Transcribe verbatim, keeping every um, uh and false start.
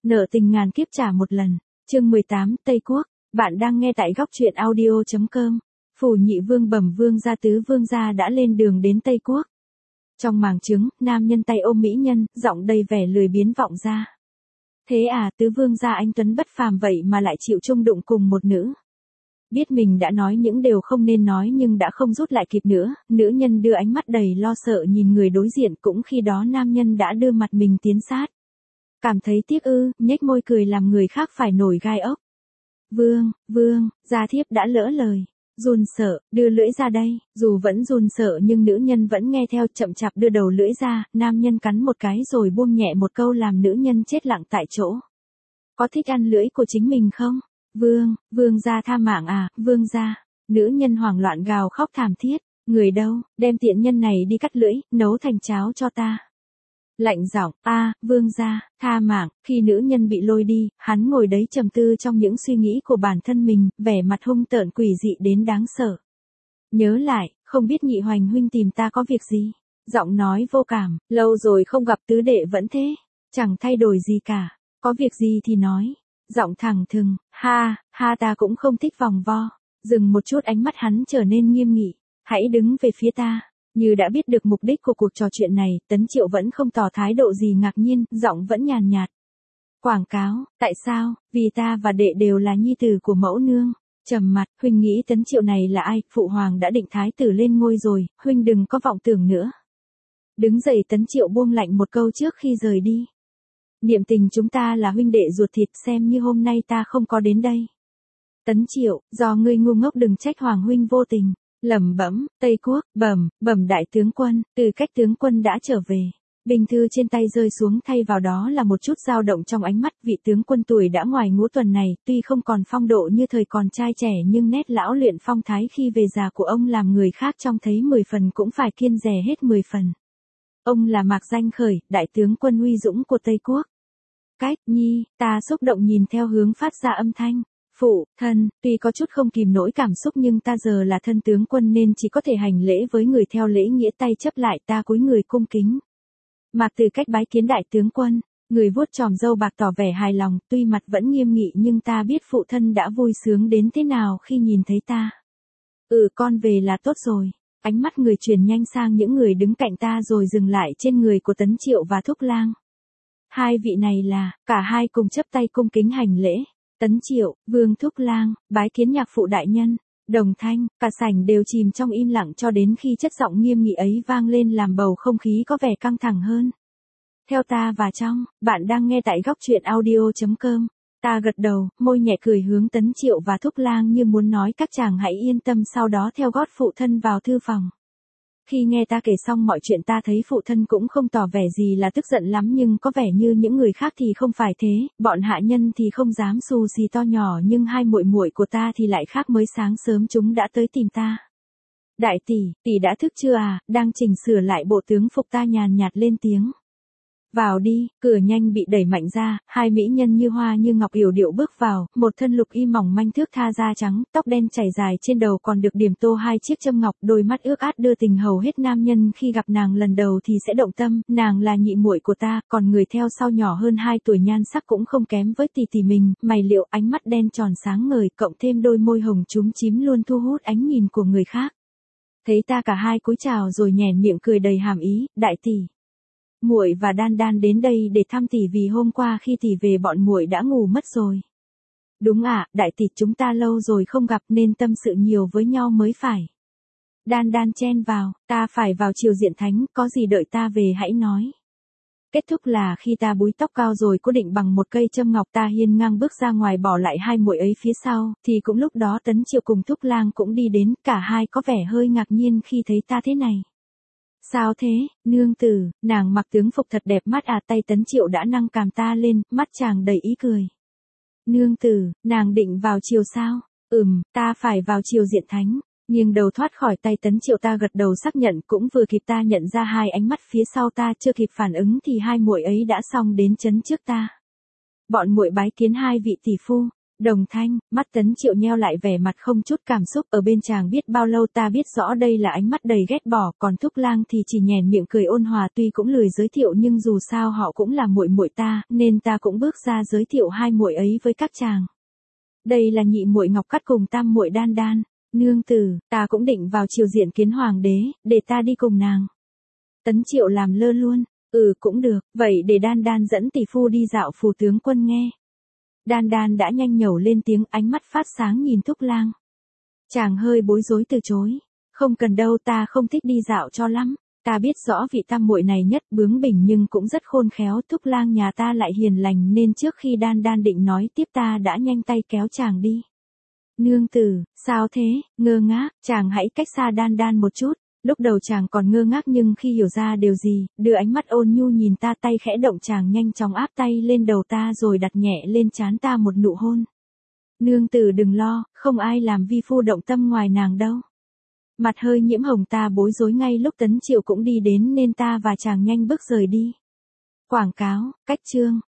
Nợ tình ngàn kiếp trả một lần. Chương mười tám, Tây Quốc. Bạn đang nghe tại góc truyện audio chấm com. Phủ nhị vương bẩm vương gia tứ vương gia đã lên đường đến Tây Quốc. Trong màng trứng, nam nhân tay ôm mỹ nhân, giọng đầy vẻ lười biếng vọng ra. Thế à, tứ vương gia anh tuấn bất phàm vậy mà lại chịu chung đụng cùng một nữ. Biết mình đã nói những điều không nên nói nhưng đã không rút lại kịp nữa, nữ nhân đưa ánh mắt đầy lo sợ nhìn người đối diện, cũng khi đó nam nhân đã đưa mặt mình tiến sát. Cảm thấy tiếc ư, nhếch môi cười làm người khác phải nổi gai ốc. Vương, vương, gia thiếp đã lỡ lời. Run sợ, đưa lưỡi ra đây, dù vẫn run sợ nhưng nữ nhân vẫn nghe theo, chậm chạp đưa đầu lưỡi ra, nam nhân cắn một cái rồi buông nhẹ một câu làm nữ nhân chết lặng tại chỗ. Có thích ăn lưỡi của chính mình không? Vương, vương gia tha mạng à, vương gia. Nữ nhân hoảng loạn gào khóc thảm thiết. Người đâu, đem tiện nhân này đi cắt lưỡi, nấu thành cháo cho ta. Lạnh giọng, a, vương gia, tha mạng. Khi nữ nhân bị lôi đi, hắn ngồi đấy trầm tư trong những suy nghĩ của bản thân mình, vẻ mặt hung tợn quỷ dị đến đáng sợ. Nhớ lại, không biết Nhị Hoành huynh tìm ta có việc gì? Giọng nói vô cảm, lâu rồi không gặp tứ đệ vẫn thế, chẳng thay đổi gì cả. Có việc gì thì nói. Giọng thẳng thừng, ha, ha ta cũng không thích vòng vo. Dừng một chút, ánh mắt hắn trở nên nghiêm nghị. Hãy đứng về phía ta. Như đã biết được mục đích của cuộc trò chuyện này, Tấn Triệu vẫn không tỏ thái độ gì ngạc nhiên, giọng vẫn nhàn nhạt. Quảng cáo, tại sao? Vì ta và đệ đều là nhi tử của mẫu nương. Trầm mặt, huynh nghĩ Tấn Triệu này là ai? Phụ hoàng đã định thái tử lên ngôi rồi, huynh đừng có vọng tưởng nữa. Đứng dậy, Tấn Triệu buông lạnh một câu trước khi rời đi. Niệm tình chúng ta là huynh đệ ruột thịt, xem như hôm nay ta không có đến đây. Tấn Triệu, do ngươi ngu ngốc đừng trách hoàng huynh vô tình. Lẩm bẩm, Tây Quốc, bẩm, bẩm đại tướng quân, từ cách tướng quân đã trở về. Binh thư trên tay rơi xuống, thay vào đó là một chút dao động trong ánh mắt. Vị tướng quân tuổi đã ngoài ngũ tuần này, tuy không còn phong độ như thời còn trai trẻ nhưng nét lão luyện phong thái khi về già của ông làm người khác trông thấy mười phần cũng phải kiêng dè hết mười phần. Ông là Mạc Danh Khởi, đại tướng quân uy dũng của Tây Quốc. Cách nhi, ta xúc động nhìn theo hướng phát ra âm thanh. Phụ, thân, tuy có chút không kìm nổi cảm xúc nhưng ta giờ là thân tướng quân nên chỉ có thể hành lễ với người theo lễ nghĩa, tay chấp lại, ta cúi người cung kính. Mạc Từ Cách bái kiến đại tướng quân, người vuốt tròm râu bạc tỏ vẻ hài lòng, tuy mặt vẫn nghiêm nghị nhưng ta biết phụ thân đã vui sướng đến thế nào khi nhìn thấy ta. Ừ, con về là tốt rồi. Ánh mắt người chuyển nhanh sang những người đứng cạnh ta rồi dừng lại trên người của Tấn Triệu và Thúc Lang. Hai vị này là, cả hai cùng chấp tay cung kính hành lễ. Tấn Triệu, Vương Thúc Lang, bái kiến nhạc phụ đại nhân. Đồng thanh, cả sảnh đều chìm trong im lặng cho đến khi chất giọng nghiêm nghị ấy vang lên làm bầu không khí có vẻ căng thẳng hơn. Theo ta vào trong, bạn đang nghe tại góc truyện audio chấm com. Ta gật đầu, môi nhẹ cười hướng Tấn Triệu và Thúc Lang như muốn nói các chàng hãy yên tâm, sau đó theo gót phụ thân vào thư phòng. Khi nghe ta kể xong mọi chuyện ta thấy phụ thân cũng không tỏ vẻ gì là tức giận lắm, nhưng có vẻ như những người khác thì không phải thế, bọn hạ nhân thì không dám xù xì to nhỏ nhưng hai muội muội của ta thì lại khác, mới sáng sớm chúng đã tới tìm ta. Đại tỷ, tỷ đã thức chưa à? Đang chỉnh sửa lại bộ tướng phục ta nhàn nhạt lên tiếng. Vào đi, cửa nhanh bị đẩy mạnh ra, hai mỹ nhân như hoa như ngọc yểu điệu bước vào, một thân lục y mỏng manh thước tha da trắng, tóc đen chảy dài trên đầu còn được điểm tô hai chiếc châm ngọc, đôi mắt ước át đưa tình hầu hết nam nhân khi gặp nàng lần đầu thì sẽ động tâm. Nàng là nhị muội của ta, còn người theo sau nhỏ hơn hai tuổi, nhan sắc cũng không kém với tỷ tỷ mình, mày liệu, ánh mắt đen tròn sáng ngời, cộng thêm đôi môi hồng chúm chím luôn thu hút ánh nhìn của người khác. Thấy ta cả hai cúi chào rồi nhoẻn miệng cười đầy hàm ý, đại tỷ. Muội và Đan Đan đến đây để thăm tỷ vì hôm qua khi tỷ về bọn muội đã ngủ mất rồi. Đúng ạ, đại tỷ, chúng ta lâu rồi không gặp nên tâm sự nhiều với nhau mới phải. Đan Đan chen vào, ta phải vào triều diện thánh, có gì đợi ta về hãy nói. Kết thúc là khi ta búi tóc cao rồi cố định bằng một cây châm ngọc, ta hiên ngang bước ra ngoài bỏ lại hai muội ấy phía sau, thì cũng lúc đó Tấn Triệu cùng Thúc Lang cũng đi đến, cả hai có vẻ hơi ngạc nhiên khi thấy ta thế này. Sao thế, nương tử, nàng mặc tướng phục thật đẹp mắt à, tay Tấn Triệu đã nâng cằm ta lên, mắt chàng đầy ý cười. Nương tử, nàng định vào triều sao? Ừm, ta phải vào triều diện thánh. Nghiêng đầu thoát khỏi tay Tấn Triệu, ta gật đầu xác nhận, cũng vừa kịp ta nhận ra hai ánh mắt phía sau ta, chưa kịp phản ứng thì hai muội ấy đã xông đến chấn trước ta. Bọn muội bái kiến hai vị tỷ phu. Đồng thanh, mắt Tấn Triệu nheo lại vẻ mặt không chút cảm xúc, ở bên chàng biết bao lâu ta biết rõ đây là ánh mắt đầy ghét bỏ, còn Thúc Lang thì chỉ nhoẻn miệng cười ôn hòa, tuy cũng lười giới thiệu nhưng dù sao họ cũng là muội muội ta, nên ta cũng bước ra giới thiệu hai muội ấy với các chàng. Đây là nhị muội Ngọc Cát cùng tam muội Đan Đan, nương tử, ta cũng định vào triều diện kiến hoàng đế, để ta đi cùng nàng. Tấn Triệu làm lơ luôn, ừ cũng được, vậy để Đan Đan dẫn tỷ phu đi dạo phù tướng quân nghe. Đan Đan đã nhanh nhẩu lên tiếng, ánh mắt phát sáng nhìn Thúc Lang. Chàng hơi bối rối từ chối. Không cần đâu, ta không thích đi dạo cho lắm. Ta biết rõ vị tam muội này nhất bướng bỉnh nhưng cũng rất khôn khéo. Thúc Lang nhà ta lại hiền lành nên trước khi Đan Đan định nói tiếp ta đã nhanh tay kéo chàng đi. Nương tử, sao thế, ngơ ngác, chàng hãy cách xa Đan Đan một chút. Lúc đầu chàng còn ngơ ngác nhưng khi hiểu ra điều gì, đưa ánh mắt ôn nhu nhìn ta, tay khẽ động, chàng nhanh chóng áp tay lên đầu ta rồi đặt nhẹ lên trán ta một nụ hôn. Nương tử đừng lo, không ai làm vi phu động tâm ngoài nàng đâu. Mặt hơi nhiễm hồng, ta bối rối ngay lúc Tấn Triệu cũng đi đến nên ta và chàng nhanh bước rời đi. Quảng cáo, cách chương.